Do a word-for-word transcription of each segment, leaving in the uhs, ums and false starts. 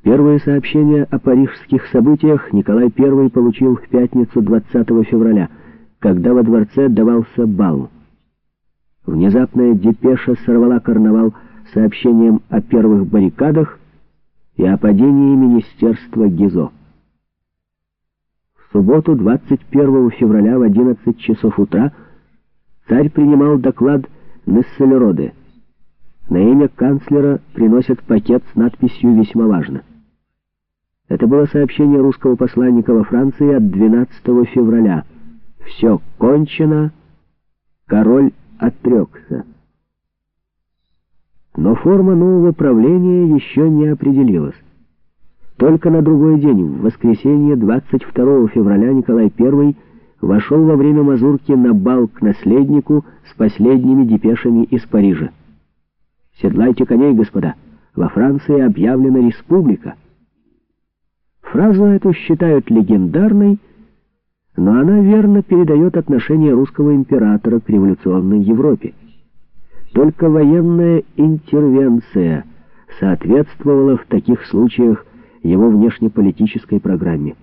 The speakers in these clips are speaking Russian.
Первые сообщения о парижских событиях Николай Первый получил в пятницу двадцатого февраля, когда во дворце давался бал. Внезапная депеша сорвала карнавал сообщением о первых баррикадах и о падении министерства Гизо. В субботу, двадцать первого февраля в одиннадцать часов утра, царь принимал доклад Нессельроде. На имя канцлера приносят пакет с надписью «Весьма важно». Это было сообщение русского посланника во Франции от двенадцатого февраля. «Все кончено, король отрекся». Но форма нового правления еще не определилась. Только на другой день, в воскресенье, двадцать второго февраля, Николай Первый вошел во время мазурки на бал к наследнику с последними депешами из Парижа. «Седлайте коней, господа! Во Франции объявлена республика!» Фразу эту считают легендарной, но она верно передает отношение русского императора к революционной Европе. Только военная интервенция соответствовала в таких случаях его внешнеполитической программе.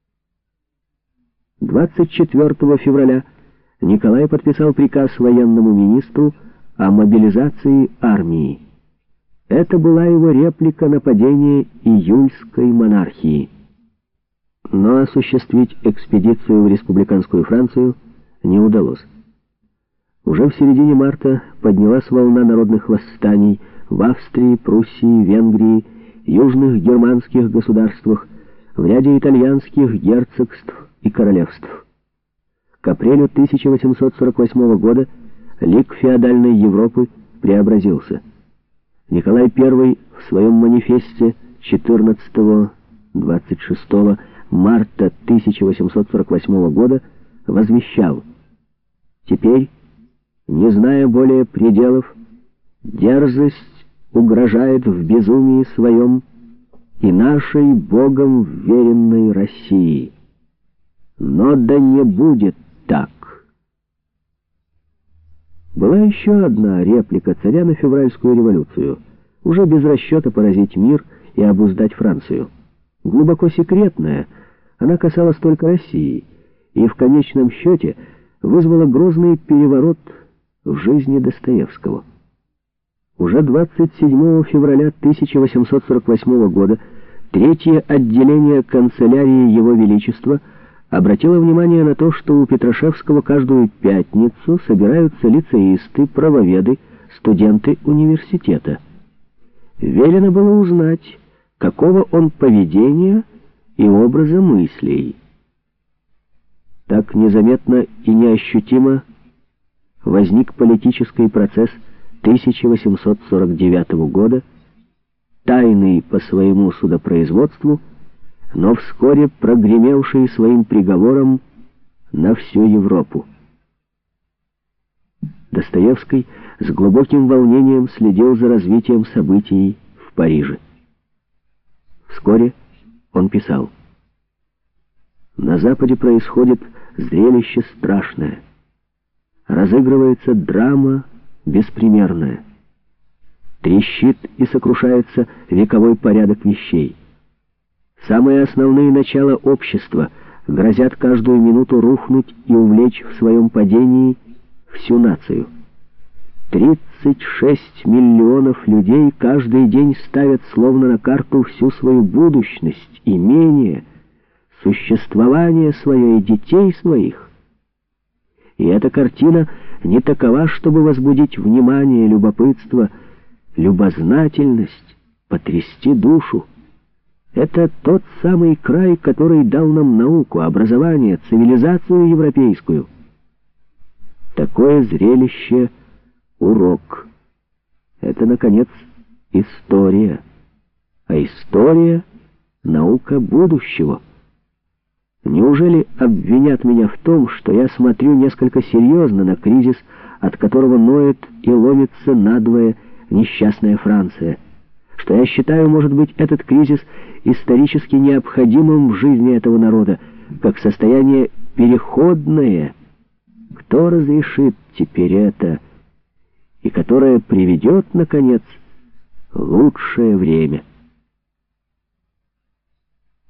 двадцать четвёртого февраля Николай подписал приказ военному министру о мобилизации армии. Это была его реплика на падение июльской монархии. Но осуществить экспедицию в республиканскую Францию не удалось. Уже в середине марта поднялась волна народных восстаний в Австрии, Пруссии, Венгрии, южных германских государствах, в ряде итальянских герцогств и королевств. К апрелю тысяча восемьсот сорок восьмого года лик феодальной Европы преобразился. Николай Первый в своем манифесте четырнадцатого-двадцать шестого марта тысяча восемьсот сорок восьмого года возвещал: «Теперь, не зная более пределов, дерзость угрожает в безумии своем и нашей Богом веренной России. Но да не будет так». Была еще одна реплика царя на февральскую революцию, уже без расчета поразить мир и обуздать Францию. Глубоко секретная, она касалась только России и в конечном счете вызвала грозный переворот в жизни Достоевского. Уже двадцать седьмого февраля тысяча восемьсот сорок восьмого года третье отделение канцелярии Его Величества обратило внимание на то, что у Петрашевского каждую пятницу собираются лицеисты, правоведы, студенты университета. Велено было узнать, какого он поведения и образа мыслей. Так незаметно и неощутимо возник политический процесс тысяча восемьсот сорок девятого года, тайный по своему судопроизводству, но вскоре прогремевший своим приговором на всю Европу. Достоевский с глубоким волнением следил за развитием событий в Париже. Вскоре он писал: «На Западе происходит зрелище страшное. Разыгрывается драма беспримерная. Трещит и сокрушается вековой порядок вещей. Самые основные начала общества грозят каждую минуту рухнуть и увлечь в своем падении всю нацию. тридцать шесть миллионов людей каждый день ставят словно на карту всю свою будущность, имение, существование свое и детей своих. И эта картина не такова, чтобы возбудить внимание, любопытство, любознательность, потрясти душу. Это тот самый край, который дал нам науку, образование, цивилизацию европейскую. Такое зрелище — урок. Это, наконец, история. А история — наука будущего. Неужели обвинят меня в том, что я смотрю несколько серьезно на кризис, от которого ноет и ломится надвое несчастная Франция? Что я считаю, может быть, этот кризис исторически необходимым в жизни этого народа, как состояние переходное, кто разрешит теперь это, и которое приведет, наконец, лучшее время.